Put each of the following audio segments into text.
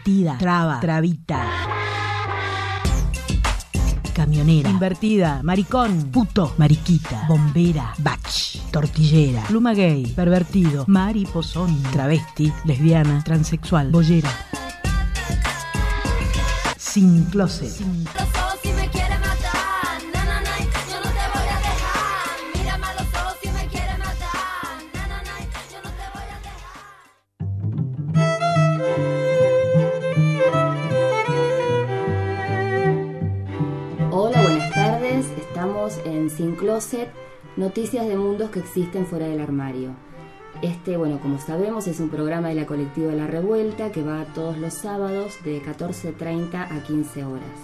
invertida, traba, trabita, camionera, invertida, maricón, puto, mariquita, bombera, bach, tortillera, pluma gay, pervertido, mariposón, travesti, lesbiana, transexual, boyera, sin closet. En Sin Closet, noticias de mundos que existen fuera del armario. Como sabemos, es un programa de la colectiva La Revuelta que va todos los sábados de 14:30 a 15 horas.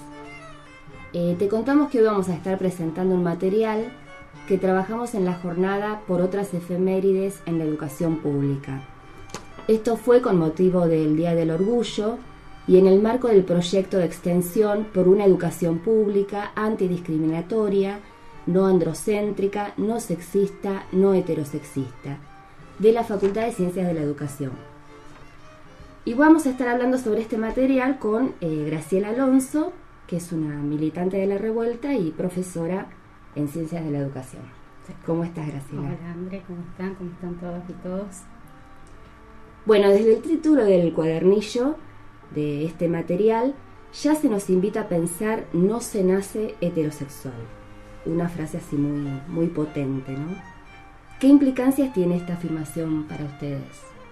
Te contamos que hoy vamos a estar presentando un material que trabajamos en la jornada por otras efemérides en la educación pública. Esto fue con motivo del Día del Orgullo y en el marco del proyecto de extensión por una educación pública antidiscriminatoria, no androcéntrica, no sexista, no heterosexista, de la Facultad de Ciencias de la Educación. Y vamos a estar hablando sobre este material con Graciela Alonso, que es una militante de La Revuelta y profesora en Ciencias de la Educación. ¿Cómo estás, Graciela? Hola, André, ¿cómo están? ¿Cómo están todas y todos? Bueno, desde el título del cuadernillo de este material ya se nos invita a pensar: no se nace heterosexual. Una frase así muy potente, ¿no? ¿Qué implicancias tiene esta afirmación para ustedes?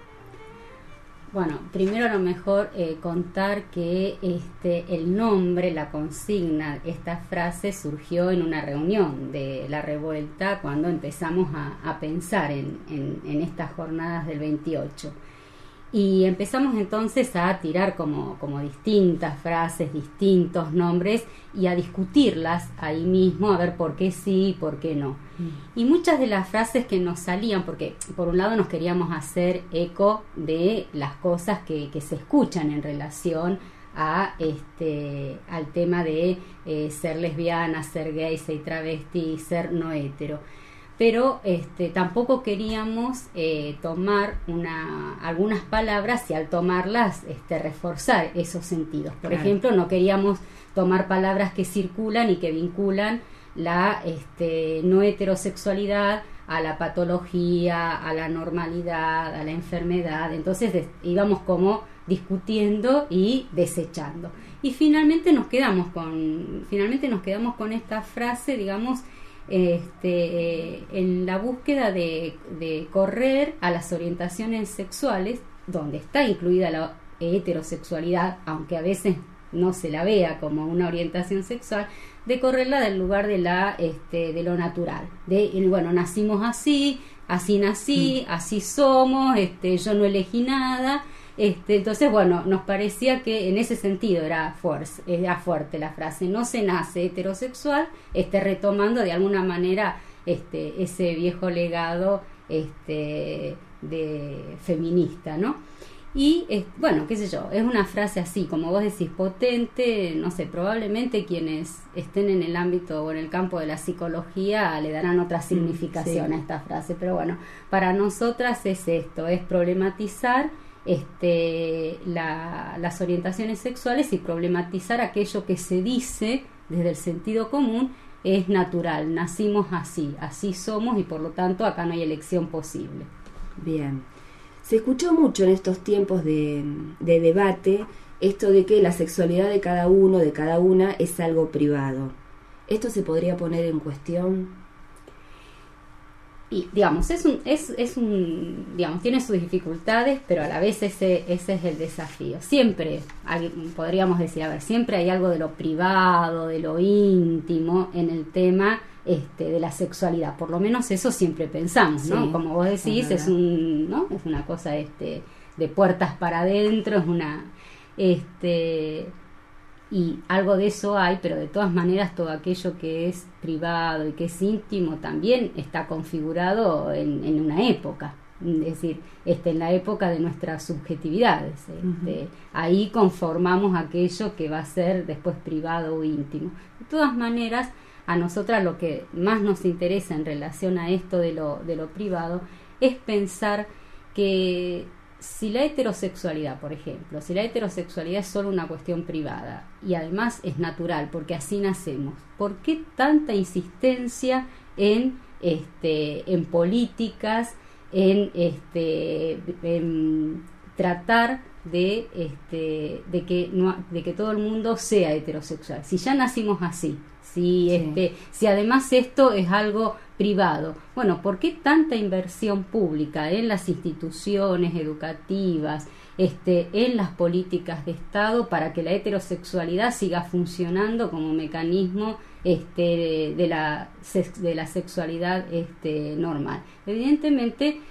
Bueno, primero a lo mejor contar que el nombre, la consigna, esta frase surgió en una reunión de La Revuelta cuando empezamos a pensar en estas jornadas del 28. Y empezamos entonces a tirar como distintas frases, distintos nombres y a discutirlas ahí mismo, a ver por qué sí y por qué no. Y muchas de las frases que nos salían, porque por un lado nos queríamos hacer eco de las cosas que se escuchan en relación a al tema de ser lesbiana, ser gay, ser travesti, ser no hetero. Pero tampoco queríamos tomar algunas palabras y al tomarlas reforzar esos sentidos. Por ejemplo, no queríamos tomar palabras que circulan y que vinculan la no heterosexualidad a la patología, a la normalidad, a la enfermedad. Entonces íbamos como discutiendo y desechando. Y finalmente nos quedamos con esta frase, digamos, en la búsqueda de correr a las orientaciones sexuales, donde está incluida la heterosexualidad, aunque a veces no se la vea como una orientación sexual, de correrla del lugar de lo natural, bueno, nacimos así nací, así somos, yo no elegí nada. Entonces, bueno, nos parecía que en ese sentido era fuerte la frase: no se nace heterosexual, retomando de alguna manera ese viejo legado de feminista, ¿no? Y bueno, qué sé yo, es una frase así, como vos decís, potente. No sé, probablemente quienes estén en el ámbito o en el campo de la psicología le darán otra significación a esta frase, pero bueno, para nosotras es esto, es problematizar las orientaciones sexuales y problematizar aquello que se dice desde el sentido común es natural, nacimos así somos y por lo tanto acá no hay elección posible. Bien, se escuchó mucho en estos tiempos de debate esto de que la sexualidad de cada uno, de cada una, es algo privado. ¿Esto se podría poner en cuestión? Y digamos, digamos, tiene sus dificultades, pero a la vez ese es el desafío. Siempre podríamos decir, siempre hay algo de lo privado, de lo íntimo en el tema de la sexualidad. Por lo menos eso siempre pensamos, ¿no? Sí, como vos decís, es una cosa de puertas para adentro, es una y algo de eso hay, pero de todas maneras todo aquello que es privado y que es íntimo también está configurado en una época, es decir, en la época de nuestras subjetividades. Ahí conformamos aquello que va a ser después privado o íntimo. De todas maneras, a nosotras lo que más nos interesa en relación a esto de lo privado es pensar que si la heterosexualidad, por ejemplo, si la heterosexualidad es solo una cuestión privada y además es natural, porque así nacemos, ¿por qué tanta insistencia en políticas, en tratar de que todo el mundo sea heterosexual? Si ya nacimos así, si además esto es algo privado, bueno, ¿por qué tanta inversión pública en las instituciones educativas, en las políticas de Estado para que la heterosexualidad siga funcionando como mecanismo de la sexualidad normal? Evidentemente,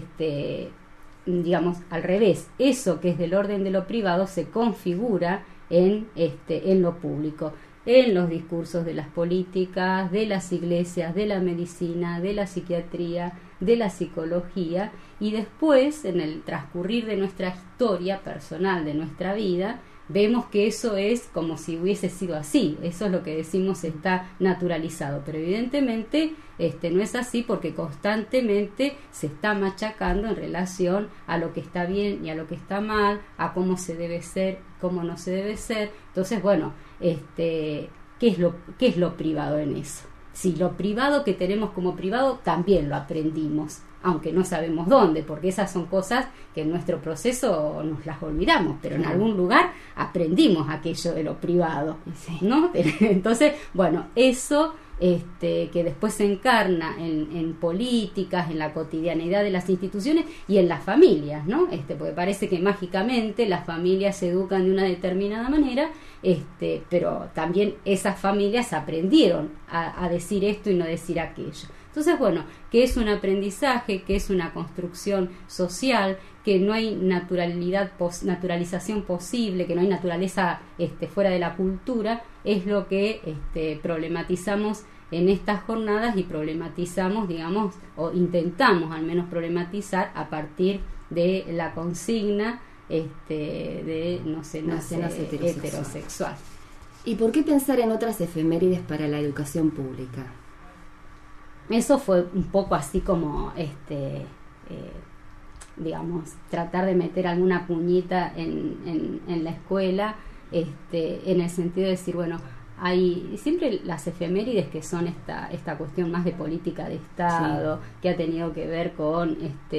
digamos al revés, eso que es del orden de lo privado se configura en lo público, en los discursos de las políticas, de las iglesias, de la medicina, de la psiquiatría, de la psicología, y después, en el transcurrir de nuestra historia personal, de nuestra vida, vemos que eso es como si hubiese sido así. Eso es lo que decimos está naturalizado, pero evidentemente no es así, porque constantemente se está machacando en relación a lo que está bien y a lo que está mal, a cómo se debe ser, cómo no se debe ser. Entonces, bueno, ¿qué es lo privado en eso? Si lo privado que tenemos como privado también lo aprendimos, aunque no sabemos dónde, porque esas son cosas que en nuestro proceso nos las olvidamos, pero en algún lugar aprendimos aquello de lo privado, ¿no? Entonces, bueno, eso que después se encarna en políticas, en la cotidianidad de las instituciones y en las familias, ¿no? Porque parece que mágicamente las familias se educan de una determinada manera, pero también esas familias aprendieron a decir esto y no decir aquello. Entonces, bueno, que es un aprendizaje, que es una construcción social, que no hay naturalización posible, que no hay naturaleza fuera de la cultura, es lo que problematizamos en estas jornadas, y problematizamos, digamos, o intentamos al menos problematizar a partir de la consigna de no se nace heterosexual. ¿Y por qué pensar en otras efemérides para la educación pública? Eso fue un poco así como digamos, tratar de meter alguna puñita en la escuela, en el sentido de decir, bueno, hay siempre las efemérides que son esta cuestión más de política de Estado, que ha tenido que ver con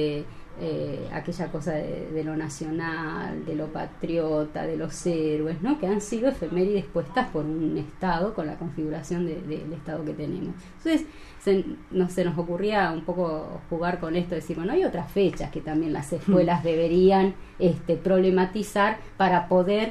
aquella cosa de lo nacional, de lo patriota, de los héroes, ¿no? Que han sido efemérides puestas por un Estado con la configuración del Estado que tenemos. Entonces se nos ocurría un poco jugar con esto, decir, bueno, hay otras fechas que también las escuelas deberían problematizar para poder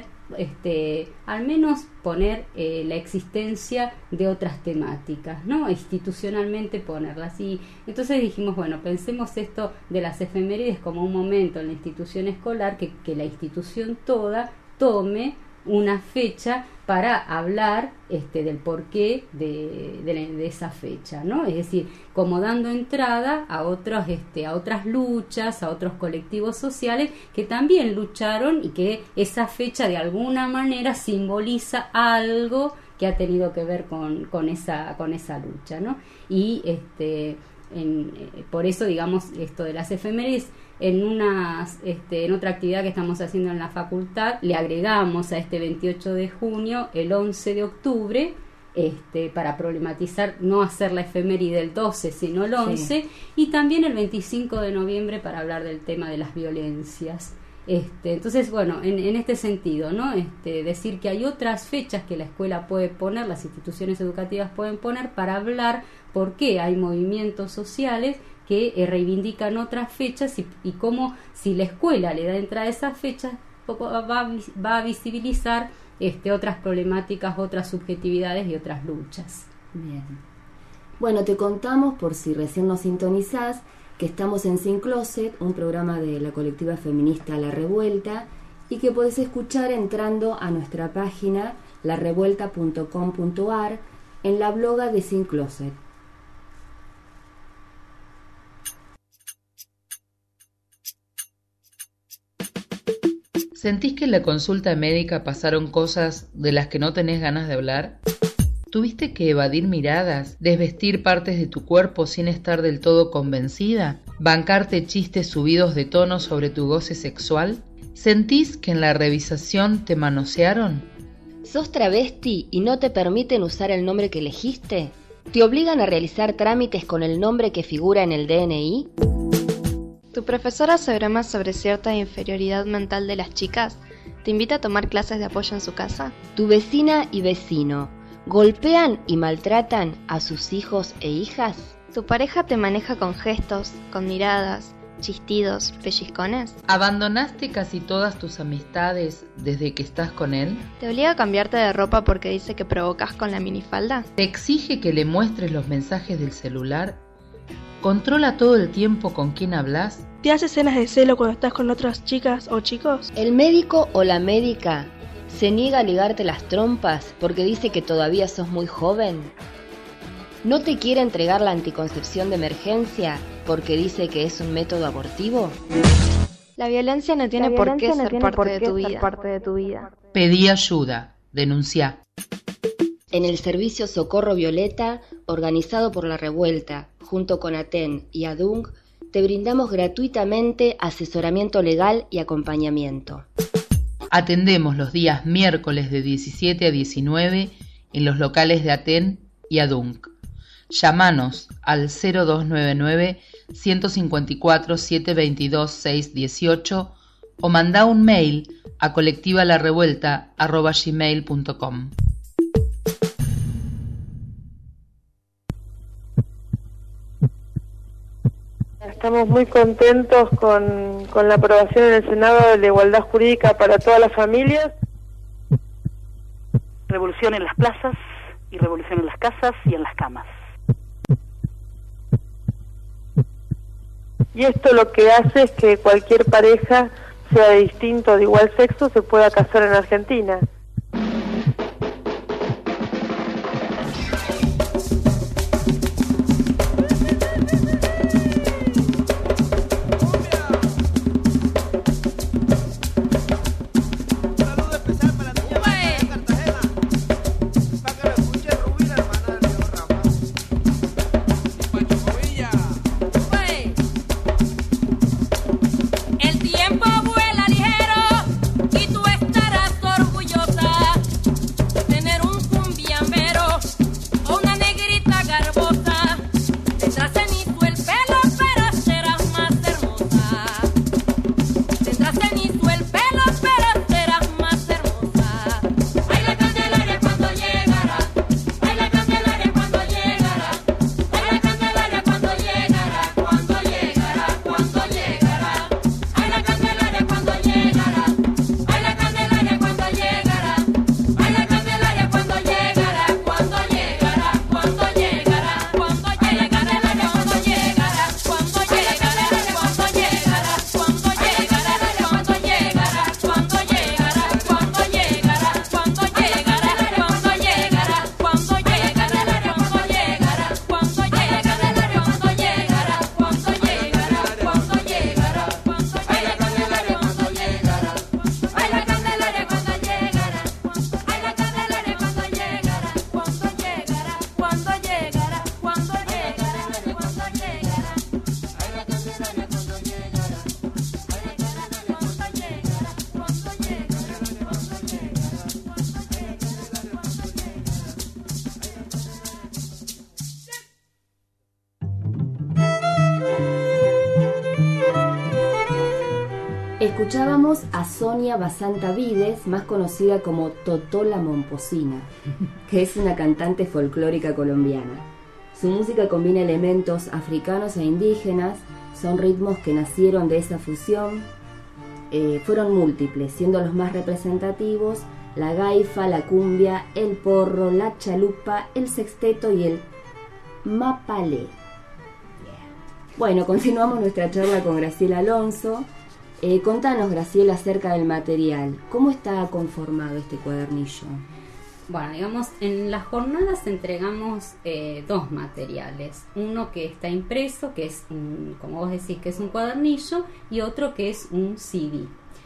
al menos poner la existencia de otras temáticas, ¿no? Institucionalmente ponerlas. Y entonces dijimos, bueno, pensemos esto de las efemérides como un momento en la institución escolar, que la institución toda tome una fecha para hablar del porqué de esa fecha, ¿no? Es decir, como dando entrada a otras luchas, a otros colectivos sociales que también lucharon, y que esa fecha de alguna manera simboliza algo que ha tenido que ver con esa lucha, ¿no? Y por eso, digamos, esto de las efemérides, en otra actividad que estamos haciendo en la facultad, le agregamos a este 28 de junio el 11 de octubre, para problematizar, no hacer la efeméride del 12 sino el 11, y también el 25 de noviembre para hablar del tema de las violencias. Entonces, bueno, en este sentido, ¿no? Decir que hay otras fechas que la escuela puede poner, las instituciones educativas pueden poner, para hablar por qué hay movimientos sociales que reivindican otras fechas, y cómo, si la escuela le da entrada a esas fechas, va a visibilizar otras problemáticas, otras subjetividades y otras luchas. Bien. Bueno, te contamos, por si recién nos sintonizás, que estamos en Sin Closet, un programa de la colectiva feminista La Revuelta, y que podés escuchar entrando a nuestra página larevuelta.com.ar en la bloga de Sin Closet. ¿Sentís que en la consulta médica pasaron cosas de las que no tenés ganas de hablar? ¿Tuviste que evadir miradas, desvestir partes de tu cuerpo sin estar del todo convencida? ¿Bancarte chistes subidos de tono sobre tu goce sexual? ¿Sentís que en la revisación te manosearon? ¿Sos travesti y no te permiten usar el nombre que elegiste? ¿Te obligan a realizar trámites con el nombre que figura en el DNI? ¿Tu profesora se brama sobre cierta inferioridad mental de las chicas? ¿Te invita a tomar clases de apoyo en su casa? ¿Tu vecina y vecino golpean y maltratan a sus hijos e hijas? ¿Tu pareja te maneja con gestos, con miradas, chistidos, pellizcones? ¿Abandonaste casi todas tus amistades desde que estás con él? ¿Te obliga a cambiarte de ropa porque dice que provocas con la minifalda? ¿Te exige que le muestres los mensajes del celular? ¿Controla todo el tiempo con quién hablas? ¿Te hace escenas de celo cuando estás con otras chicas o chicos? ¿El médico o la médica se niega a ligarte las trompas porque dice que todavía sos muy joven? ¿No te quiere entregar la anticoncepción de emergencia porque dice que es un método abortivo? La violencia no tiene por qué ser parte de tu vida. Pedí ayuda. Denunciá. En el servicio Socorro Violeta, organizado por La Revuelta, junto con ATEN y ADUNC, te brindamos gratuitamente asesoramiento legal y acompañamiento. Atendemos los días miércoles de 17 a 19 en los locales de ATEN y ADUNC. Llámanos al 0299 154 722 618 o mandá un mail a colectivalarevuelta@gmail.com. Estamos muy contentos con la aprobación en el Senado de la igualdad jurídica para todas las familias. Revolución en las plazas y revolución en las casas y en las camas. Y esto lo que hace es que cualquier pareja, sea de distinto o de igual sexo, se pueda casar en Argentina. Escuchábamos a Sonia Basanta Vides, más conocida como Totó la Momposina, que es una cantante folclórica colombiana. Su música combina elementos africanos e indígenas, son ritmos que nacieron de esa fusión, fueron múltiples, siendo los más representativos la gaifa, la cumbia, el porro, la chalupa, el sexteto y el mapalé. Bueno, continuamos nuestra charla con Graciela Alonso. Contanos, Graciela, acerca del material. ¿Cómo está conformado este cuadernillo? Bueno, digamos, en las jornadas entregamos dos materiales. Uno que está impreso, que es, como vos decís, que es un cuadernillo, y otro que es un CD.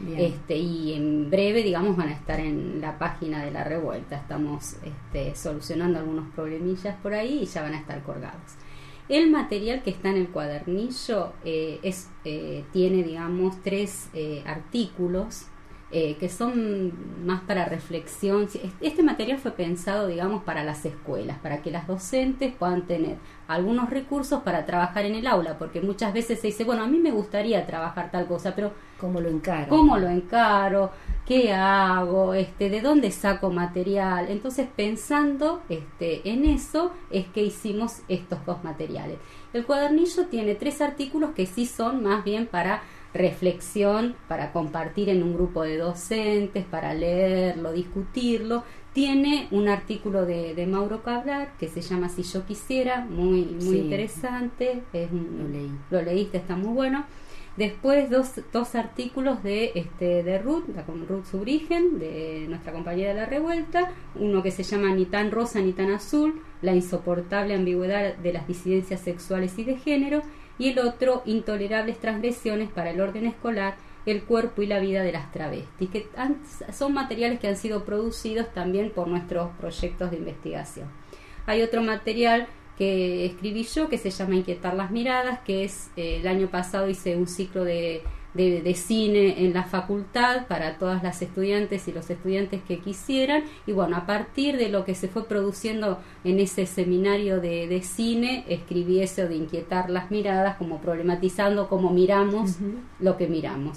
Y en breve, digamos, van a estar en la página de La Revuelta. Estamos solucionando algunos problemillas por ahí y ya van a estar colgados. El material que está en el cuadernillo tiene, digamos, 3 artículos que son más para reflexión. Este material fue pensado, digamos, para las escuelas, para que las docentes puedan tener algunos recursos para trabajar en el aula, porque muchas veces se dice, bueno, a mí me gustaría trabajar tal cosa, pero ¿cómo lo encaro? ¿Cómo lo encaro? ¿Qué hago? ¿De dónde saco material? Entonces, pensando en eso, es que hicimos estos 2 materiales. El cuadernillo tiene 3 artículos que sí son más bien para reflexión, para compartir en un grupo de docentes, para leerlo, discutirlo. Tiene un artículo de Mauro Cabral que se llama Si yo quisiera, muy interesante. Lo leíste, está muy bueno. Después dos artículos de Ruth Subrigen, de nuestra compañera de La Revuelta, uno que se llama Ni tan rosa ni tan azul, la insoportable ambigüedad de las disidencias sexuales y de género, y el otro, Intolerables transgresiones para el orden escolar, el cuerpo y la vida de las travestis, que son materiales que han sido producidos también por nuestros proyectos de investigación. Hay otro material que escribí yo que se llama Inquietar las miradas, que es el año pasado hice un ciclo de cine en la facultad para todas las estudiantes y los estudiantes que quisieran, y bueno, a partir de lo que se fue produciendo en ese seminario de cine, escribí eso de inquietar las miradas, como problematizando cómo miramos lo que miramos.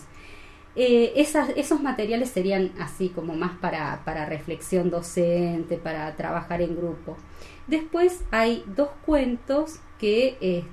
Esos materiales serían así como más para reflexión docente, para trabajar en grupo. Después hay 2 cuentos que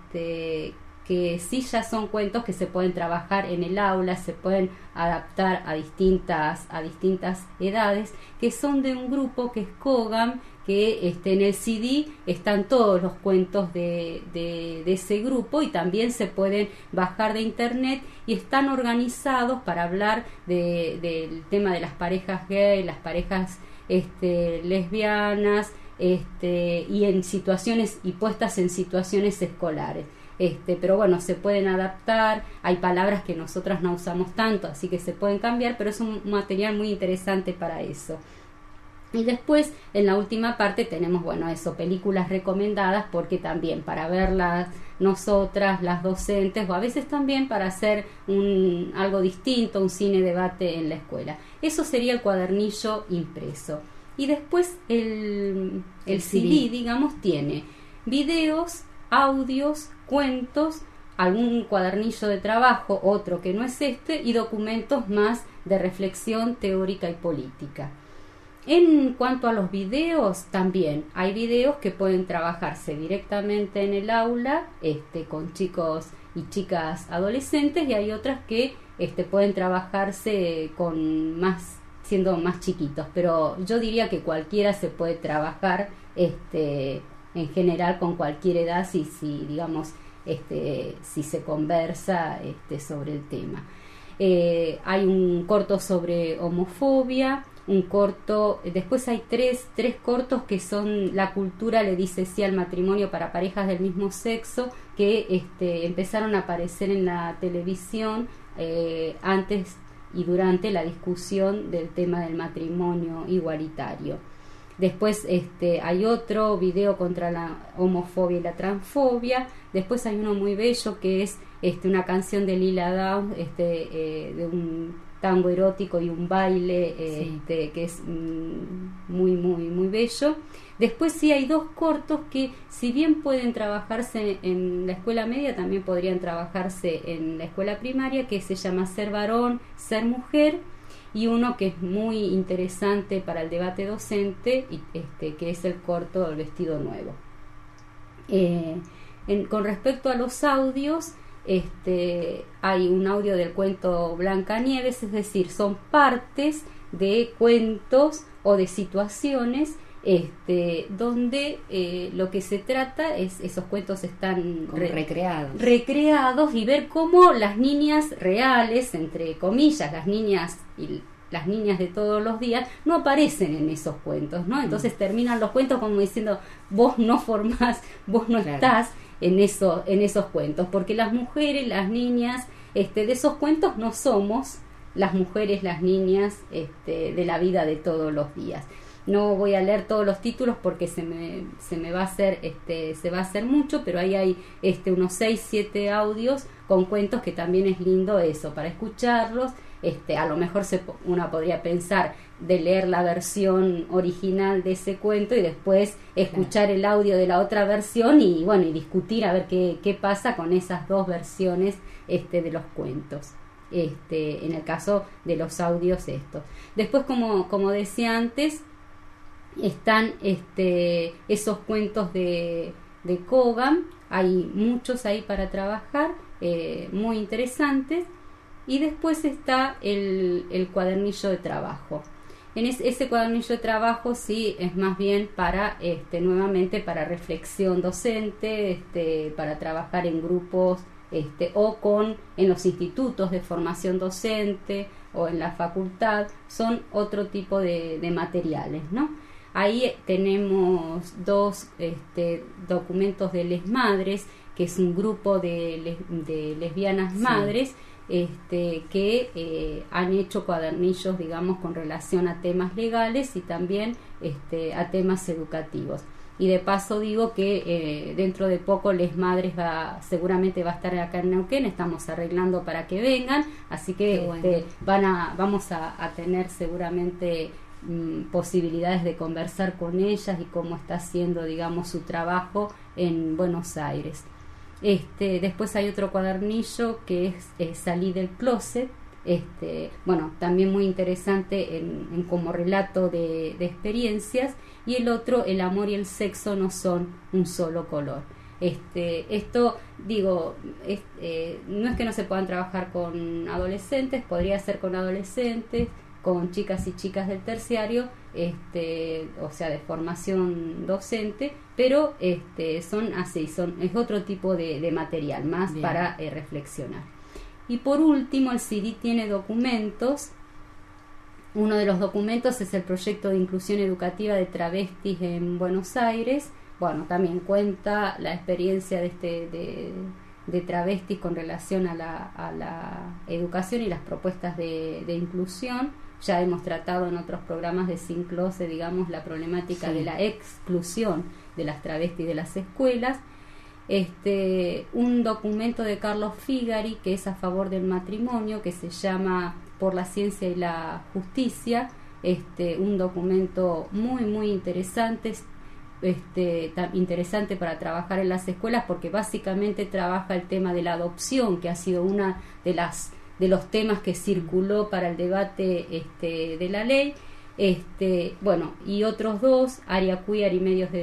sí ya son cuentos que se pueden trabajar en el aula, se pueden adaptar a distintas edades, que son de un grupo que es Kogam, que en el CD están todos los cuentos de ese grupo, y también se pueden bajar de internet, y están organizados para hablar del tema de las parejas gay, las parejas lesbianas, y en situaciones y puestas en situaciones escolares. Pero bueno, se pueden adaptar, hay palabras que nosotras no usamos tanto, así que se pueden cambiar, pero es un material muy interesante para eso. Y después, en la última parte, tenemos, películas recomendadas, porque también para verlas nosotras, las docentes, o a veces también para hacer algo distinto, un cine debate en la escuela. Eso sería el cuadernillo impreso. Y después el CD, digamos, tiene videos, audios, cuentos, algún cuadernillo de trabajo, otro que no es y documentos más de reflexión teórica y política. En cuanto a los videos, también hay videos que pueden trabajarse directamente en el aula, con chicos y chicas adolescentes, y hay otras que pueden trabajarse siendo más chiquitos, pero yo diría que cualquiera se puede trabajar en general con cualquier edad si digamos si se conversa sobre el tema. Hay un corto sobre homofobia, un corto, después hay tres cortos que son La cultura le dice sí al matrimonio para parejas del mismo sexo, que empezaron a aparecer en la televisión antes y durante la discusión del tema del matrimonio igualitario. Después hay otro video contra la homofobia y la transfobia. Después hay uno muy bello que es una canción de Lila Downs, de un tango erótico y un baile que es muy muy muy bello. Después sí hay 2 cortos que, si bien pueden trabajarse en la escuela media, también podrían trabajarse en la escuela primaria, que se llama Ser varón, ser mujer, y uno que es muy interesante para el debate docente, que es el corto El vestido nuevo. Con respecto a los audios, hay un audio del cuento Blancanieves, es decir, son partes de cuentos o de situaciones donde lo que se trata es, esos cuentos están recreados, y ver cómo las niñas reales, entre comillas, las niñas de todos los días, no aparecen en esos cuentos, ¿no? Entonces terminan los cuentos como diciendo, vos no formás, vos no estás en esos cuentos, porque las mujeres, las niñas de esos cuentos no somos las mujeres, las niñas de la vida de todos los días. no voy a leer todos los títulos porque se me va a hacer mucho, pero ahí hay unos 6-7 audios con cuentos que también es lindo eso, para escucharlos. A lo mejor uno podría pensar de leer la versión original de ese cuento y después escuchar el audio de la otra versión y discutir a ver qué pasa con esas dos versiones de los cuentos. En el caso de los audios estos. Después, como decía antes, están esos cuentos de Kogan, hay muchos ahí para trabajar, muy interesantes. Y después está el cuadernillo de trabajo. En ese cuadernillo de trabajo sí es más bien para nuevamente para reflexión docente, para trabajar en grupos o en los institutos de formación docente o en la facultad. Son otro tipo de materiales, ¿no? Ahí tenemos dos documentos de Les Madres, que es un grupo de lesbianas madres, que han hecho cuadernillos, digamos, con relación a temas legales y también a temas educativos. Y de paso digo que dentro de poco Les Madres seguramente va a estar acá en Neuquén, estamos arreglando para que vengan, así que vamos a tener seguramente posibilidades de conversar con ellas y cómo está haciendo, digamos, su trabajo en Buenos Aires. Después hay otro cuadernillo que es Salí del Closet, también muy interesante en como relato de experiencias, y el otro, El amor y el sexo no son un solo color. Esto digo, no es que no se puedan trabajar con adolescentes, podría ser con adolescentes, con chicas y chicas del terciario, o sea, de formación docente, pero es otro tipo de material más. Bien. Para reflexionar. Y por último, el CD tiene documentos. Uno de los documentos es el proyecto de inclusión educativa de travestis en Buenos Aires. Bueno, también cuenta la experiencia de travestis con relación a la educación y las propuestas de inclusión. Ya hemos tratado en otros programas de Sin Closet, digamos, la problemática de la exclusión de las travestis de las escuelas. Un documento de Carlos Figari, que es a favor del matrimonio, que se llama Por la ciencia y la justicia. Un documento muy, muy interesante, interesante para trabajar en las escuelas, porque básicamente trabaja el tema de la adopción, que ha sido una de los temas que circuló para el debate de la ley, y otros dos, área queer y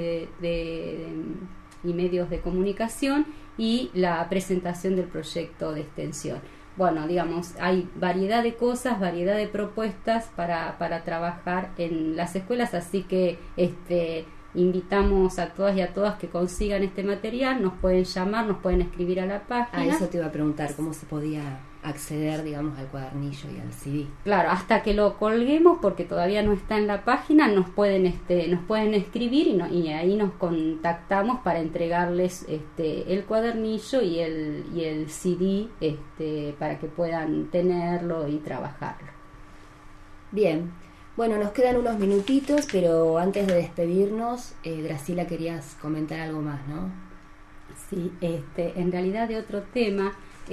medios de comunicación, y la presentación del proyecto de extensión. Bueno, digamos, hay variedad de cosas, variedad de propuestas para trabajar en las escuelas, así que invitamos a todas y a todas que consigan este material. Nos pueden llamar, nos pueden escribir a la página. Eso te iba a preguntar, ¿cómo se podía acceder, digamos, al cuadernillo y al CD? Claro, hasta que lo colguemos, porque todavía no está en la página, nos pueden escribir y ahí nos contactamos para entregarles el cuadernillo y el CD para que puedan tenerlo y trabajarlo. Bien. Bueno, nos quedan unos minutitos, pero antes de despedirnos, Graciela, querías comentar algo más, ¿no? Sí, en realidad de otro tema,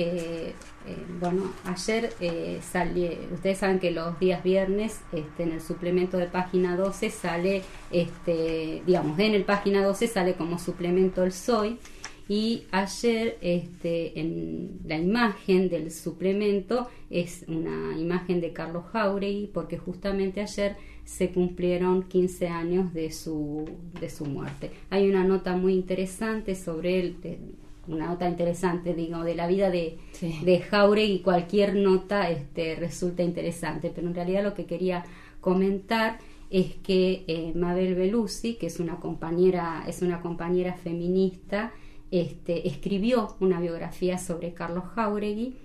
ayer salió, ustedes saben que los días viernes en el suplemento de página 12 sale, en el página 12 sale como suplemento el SOY, y ayer en la imagen del suplemento es una imagen de Carlos Jáuregui, porque justamente ayer se cumplieron 15 años de su muerte. Hay una nota muy interesante sobre él, una nota interesante, digo, de la vida de Jáuregui. Cualquier nota resulta interesante, pero en realidad lo que quería comentar es que Mabel Belusi, que es una compañera feminista, escribió una biografía sobre Carlos Jáuregui,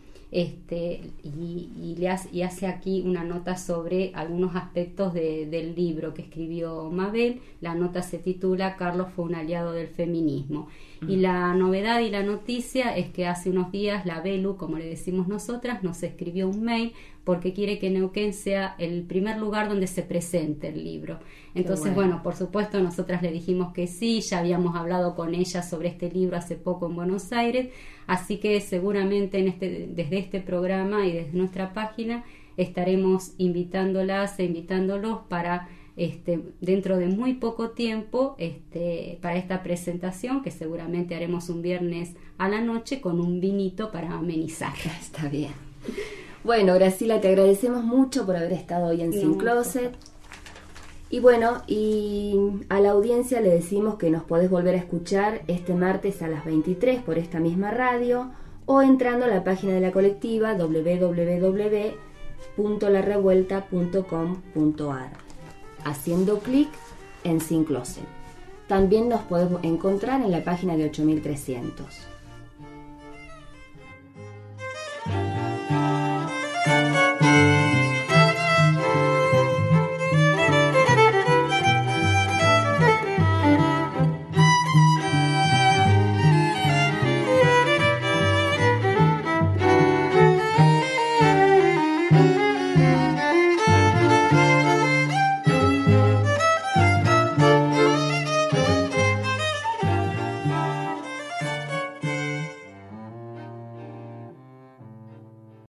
y hace aquí una nota sobre algunos aspectos del libro que escribió Mabel. La nota se titula Carlos fue un aliado del feminismo. Y la novedad y la noticia es que hace unos días la Belu, como le decimos nosotras, nos escribió un mail porque quiere que Neuquén sea el primer lugar donde se presente el libro. Entonces, bueno, por supuesto, nosotras le dijimos que sí, ya habíamos hablado con ella sobre este libro hace poco en Buenos Aires, así que seguramente desde este programa y desde nuestra página estaremos invitándolas e invitándolos para dentro de muy poco tiempo para esta presentación, que seguramente haremos un viernes a la noche con un vinito para amenizar. Está bien. Bueno, Graciela, te agradecemos mucho por haber estado hoy en Sin Closet. Y bueno, y a la audiencia le decimos que nos podés volver a escuchar este martes a las 23 por esta misma radio, o entrando a la página de la colectiva www.larevuelta.com.ar, haciendo clic en Sin Closet. También nos podemos encontrar en la página de 8300.